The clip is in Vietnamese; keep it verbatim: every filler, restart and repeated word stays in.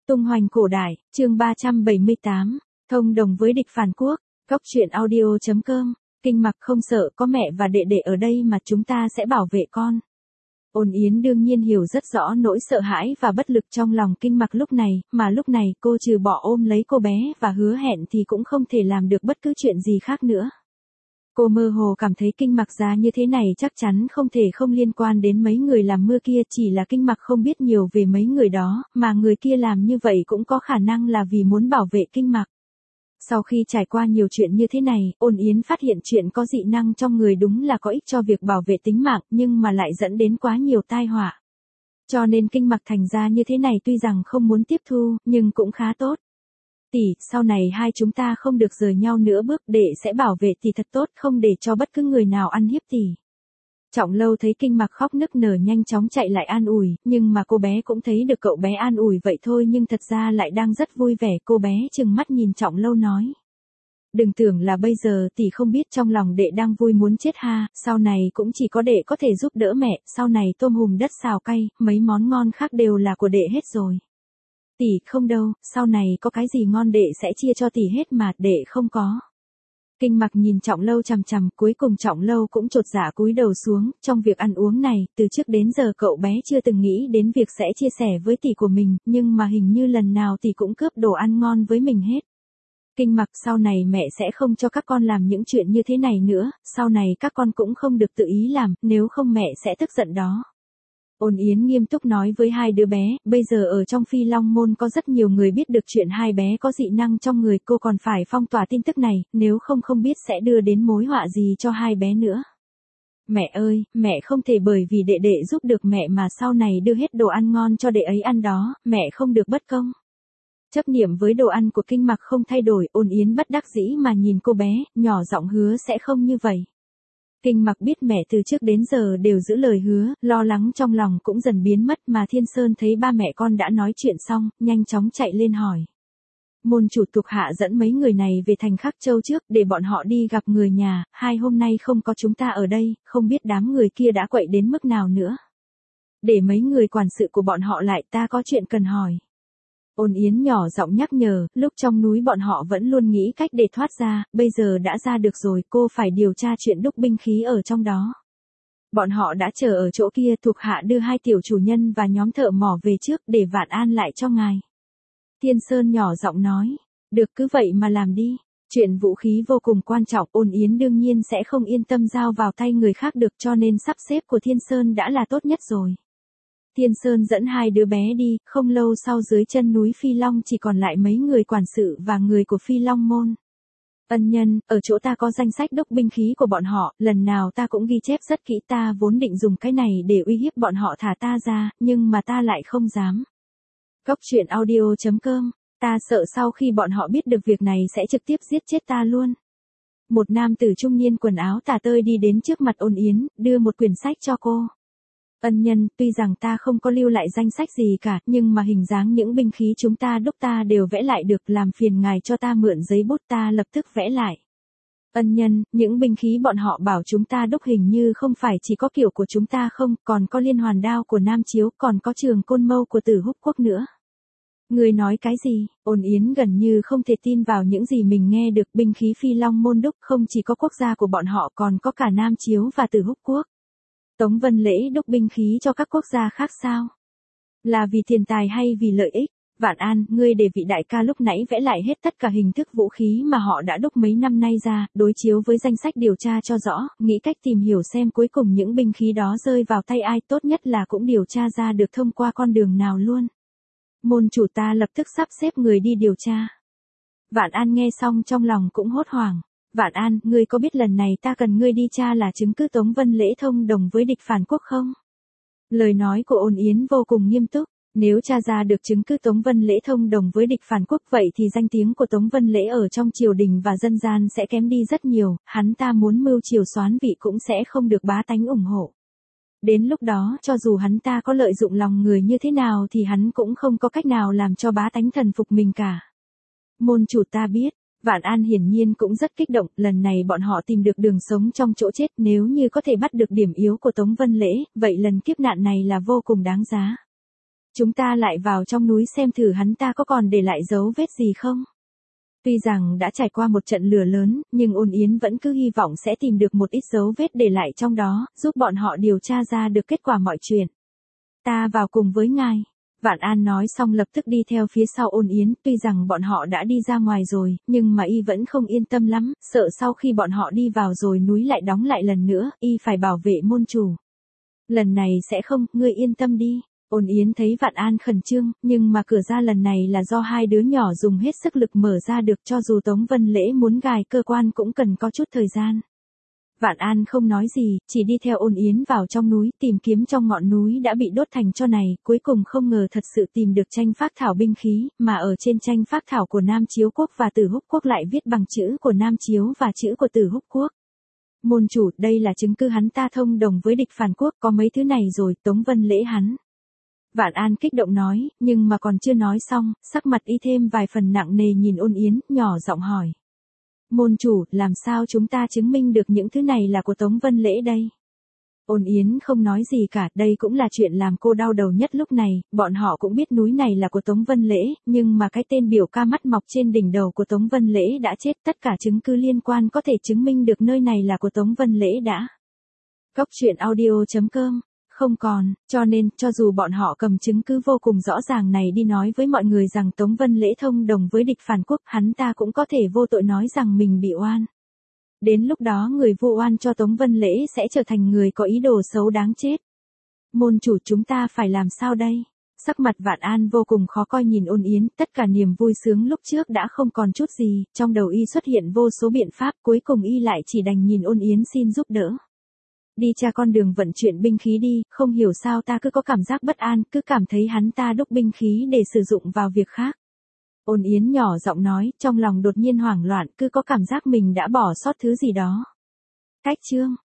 Tung hoành cổ đại, chương ba trăm bảy mươi tám, thông đồng với địch phản quốc, góc truyện audio chấm com, Kinh Mặc không sợ, có mẹ và đệ đệ ở đây mà chúng ta sẽ bảo vệ con. Ôn Yến đương nhiên hiểu rất rõ nỗi sợ hãi và bất lực trong lòng Kinh Mặc lúc này, mà lúc này cô trừ bỏ ôm lấy cô bé và hứa hẹn thì cũng không thể làm được bất cứ chuyện gì khác nữa. Cô mơ hồ cảm thấy Kinh Mặc ra như thế này chắc chắn không thể không liên quan đến mấy người làm mưa kia, chỉ là Kinh Mặc không biết nhiều về mấy người đó, mà người kia làm như vậy cũng có khả năng là vì muốn bảo vệ Kinh Mặc. Sau khi trải qua nhiều chuyện như thế này, Ôn Yến phát hiện chuyện có dị năng trong người đúng là có ích cho việc bảo vệ tính mạng, nhưng mà lại dẫn đến quá nhiều tai họa. Cho nên Kinh Mặc thành ra như thế này tuy rằng không muốn tiếp thu, nhưng cũng khá tốt. Tỷ, sau này hai chúng ta không được rời nhau nữa bước, đệ sẽ bảo vệ tỷ thật tốt, không để cho bất cứ người nào ăn hiếp tỷ. Trọng Lâu thấy Kinh Mặc khóc nức nở nhanh chóng chạy lại an ủi, nhưng mà cô bé cũng thấy được cậu bé an ủi vậy thôi nhưng thật ra lại đang rất vui vẻ. Cô bé trừng mắt nhìn Trọng Lâu nói: đừng tưởng là bây giờ tỷ không biết trong lòng đệ đang vui muốn chết ha, sau này cũng chỉ có đệ có thể giúp đỡ mẹ, sau này tôm hùm đất xào cay, mấy món ngon khác đều là của đệ hết rồi. Tỷ, không đâu, sau này có cái gì ngon đệ sẽ chia cho tỷ hết mà, đệ không có. Kinh Mặc nhìn Trọng Lâu chằm chằm, cuối cùng Trọng Lâu cũng chột dạ cúi đầu xuống. Trong việc ăn uống này, từ trước đến giờ cậu bé chưa từng nghĩ đến việc sẽ chia sẻ với tỷ của mình, nhưng mà hình như lần nào tỷ cũng cướp đồ ăn ngon với mình hết. Kinh Mặc, sau này mẹ sẽ không cho các con làm những chuyện như thế này nữa, sau này các con cũng không được tự ý làm, nếu không mẹ sẽ tức giận đó. Ôn Yến nghiêm túc nói với hai đứa bé, bây giờ ở trong Phi Long Môn có rất nhiều người biết được chuyện hai bé có dị năng trong người, cô còn phải phong tỏa tin tức này, nếu không không biết sẽ đưa đến mối họa gì cho hai bé nữa. Mẹ ơi, mẹ không thể bởi vì đệ đệ giúp được mẹ mà sau này đưa hết đồ ăn ngon cho đệ ấy ăn đó, mẹ không được bất công. Chấp niệm với đồ ăn của Kinh Mặc không thay đổi, Ôn Yến bất đắc dĩ mà nhìn cô bé, nhỏ giọng hứa sẽ không như vậy. Kinh Mặc biết mẹ từ trước đến giờ đều giữ lời hứa, lo lắng trong lòng cũng dần biến mất, mà Thiên Sơn thấy ba mẹ con đã nói chuyện xong, nhanh chóng chạy lên hỏi. Môn chủ thuộc hạ dẫn mấy người này về thành Khắc Châu trước, để bọn họ đi gặp người nhà, hai hôm nay không có chúng ta ở đây, không biết đám người kia đã quậy đến mức nào nữa. Để mấy người quản sự của bọn họ lại, ta có chuyện cần hỏi. Ôn Yến nhỏ giọng nhắc nhở, lúc trong núi bọn họ vẫn luôn nghĩ cách để thoát ra, bây giờ đã ra được rồi, cô phải điều tra chuyện đúc binh khí ở trong đó. Bọn họ đã chờ ở chỗ kia, thuộc hạ đưa hai tiểu chủ nhân và nhóm thợ mỏ về trước để vạn an lại cho ngài. Thiên Sơn nhỏ giọng nói, được cứ vậy mà làm đi, chuyện vũ khí vô cùng quan trọng, Ôn Yến đương nhiên sẽ không yên tâm giao vào tay người khác được, cho nên sắp xếp của Thiên Sơn đã là tốt nhất rồi. Thiên Sơn dẫn hai đứa bé đi, không lâu sau dưới chân núi Phi Long chỉ còn lại mấy người quản sự và người của Phi Long Môn. Ân nhân, ở chỗ ta có danh sách đúc binh khí của bọn họ, lần nào ta cũng ghi chép rất kỹ, ta vốn định dùng cái này để uy hiếp bọn họ thả ta ra, nhưng mà ta lại không dám. Góc truyện audio chấm com, ta sợ sau khi bọn họ biết được việc này sẽ trực tiếp giết chết ta luôn. Một nam tử trung niên quần áo tả tơi đi đến trước mặt Ôn Yến, đưa một quyển sách cho cô. Ân nhân, tuy rằng ta không có lưu lại danh sách gì cả, nhưng mà hình dáng những binh khí chúng ta đúc ta đều vẽ lại được, làm phiền ngài cho ta mượn giấy bút, ta lập tức vẽ lại. Ân nhân, những binh khí bọn họ bảo chúng ta đúc hình như không phải chỉ có kiểu của chúng ta không, còn có liên hoàn đao của Nam Chiếu, còn có trường côn mâu của Tử Húc Quốc nữa. Người nói cái gì? Ôn Yến gần như không thể tin vào những gì mình nghe được, binh khí Phi Long Môn đúc không chỉ có quốc gia của bọn họ còn có cả Nam Chiếu và Tử Húc Quốc. Tống Vân Lễ đúc binh khí cho các quốc gia khác sao? Là vì tiền tài hay vì lợi ích? Vạn An, ngươi để vị đại ca lúc nãy vẽ lại hết tất cả hình thức vũ khí mà họ đã đúc mấy năm nay ra, đối chiếu với danh sách điều tra cho rõ, nghĩ cách tìm hiểu xem cuối cùng những binh khí đó rơi vào tay ai, tốt nhất là cũng điều tra ra được thông qua con đường nào luôn. Môn chủ, ta lập tức sắp xếp người đi điều tra. Vạn An nghe xong trong lòng cũng hốt hoảng. Vạn An, ngươi có biết lần này ta cần ngươi đi tra là chứng cứ Tống Vân Lễ thông đồng với địch phản quốc không? Lời nói của Ôn Yến vô cùng nghiêm túc, nếu tra ra được chứng cứ Tống Vân Lễ thông đồng với địch phản quốc vậy thì danh tiếng của Tống Vân Lễ ở trong triều đình và dân gian sẽ kém đi rất nhiều, hắn ta muốn mưu triều soán vị cũng sẽ không được bá tánh ủng hộ. Đến lúc đó, cho dù hắn ta có lợi dụng lòng người như thế nào thì hắn cũng không có cách nào làm cho bá tánh thần phục mình cả. Môn chủ, ta biết. Vạn An hiển nhiên cũng rất kích động, lần này bọn họ tìm được đường sống trong chỗ chết, nếu như có thể bắt được điểm yếu của Tống Vân Lễ, vậy lần kiếp nạn này là vô cùng đáng giá. chúng ta lại vào trong núi xem thử hắn ta có còn để lại dấu vết gì không. Tuy rằng đã trải qua một trận lửa lớn, nhưng Ôn Yến vẫn cứ hy vọng sẽ tìm được một ít dấu vết để lại trong đó, giúp bọn họ điều tra ra được kết quả mọi chuyện. Ta vào cùng với ngài. Vạn An nói xong lập tức đi theo phía sau Ôn Yến, tuy rằng bọn họ đã đi ra ngoài rồi, nhưng mà y vẫn không yên tâm lắm, sợ sau khi bọn họ đi vào rồi núi lại đóng lại lần nữa, y phải bảo vệ môn chủ. Lần này sẽ không, ngươi yên tâm đi. Ôn Yến thấy Vạn An khẩn trương, nhưng mà cửa ra lần này là do hai đứa nhỏ dùng hết sức lực mở ra được, cho dù Tống Vân Lễ muốn gài cơ quan cũng cần có chút thời gian. Vạn An không nói gì, chỉ đi theo Ôn Yến vào trong núi, tìm kiếm trong ngọn núi đã bị đốt thành tro này, cuối cùng không ngờ thật sự tìm được tranh phác thảo binh khí, mà ở trên tranh phác thảo của Nam Chiếu Quốc và Tử Húc Quốc lại viết bằng chữ của Nam Chiếu và chữ của Tử Húc Quốc. Môn chủ, đây là chứng cứ hắn ta thông đồng với địch phản quốc, có mấy thứ này rồi, Tống Vân Lễ hắn. Vạn An kích động nói, nhưng mà còn chưa nói xong, sắc mặt y thêm vài phần nặng nề nhìn Ôn Yến, nhỏ giọng hỏi. Môn chủ, làm sao chúng ta chứng minh được những thứ này là của Tống Vân Lễ đây? Ôn Yến không nói gì cả, đây cũng là chuyện làm cô đau đầu nhất lúc này, bọn họ cũng biết núi này là của Tống Vân Lễ, nhưng mà cái tên biểu ca mắt mọc trên đỉnh đầu của Tống Vân Lễ đã chết, tất cả chứng cứ liên quan có thể chứng minh được nơi này là của Tống Vân Lễ đã. Cốc truyện audio chấm com Không còn, cho nên, cho dù bọn họ cầm chứng cứ vô cùng rõ ràng này đi nói với mọi người rằng Tống Vân Lễ thông đồng với địch phản quốc, hắn ta cũng có thể vô tội nói rằng mình bị oan. Đến lúc đó người vu oan cho Tống Vân Lễ sẽ trở thành người có ý đồ xấu đáng chết. Môn chủ, chúng ta phải làm sao đây? Sắc mặt Vạn An vô cùng khó coi nhìn Ôn Yến, tất cả niềm vui sướng lúc trước đã không còn chút gì, trong đầu y xuất hiện vô số biện pháp, cuối cùng y lại chỉ đành nhìn Ôn Yến xin giúp đỡ. Đi tra con đường vận chuyển binh khí đi, không hiểu sao ta cứ có cảm giác bất an, cứ cảm thấy hắn ta đúc binh khí để sử dụng vào việc khác. Ôn Yến nhỏ giọng nói, trong lòng đột nhiên hoảng loạn, cứ có cảm giác mình đã bỏ sót thứ gì đó. Cách chương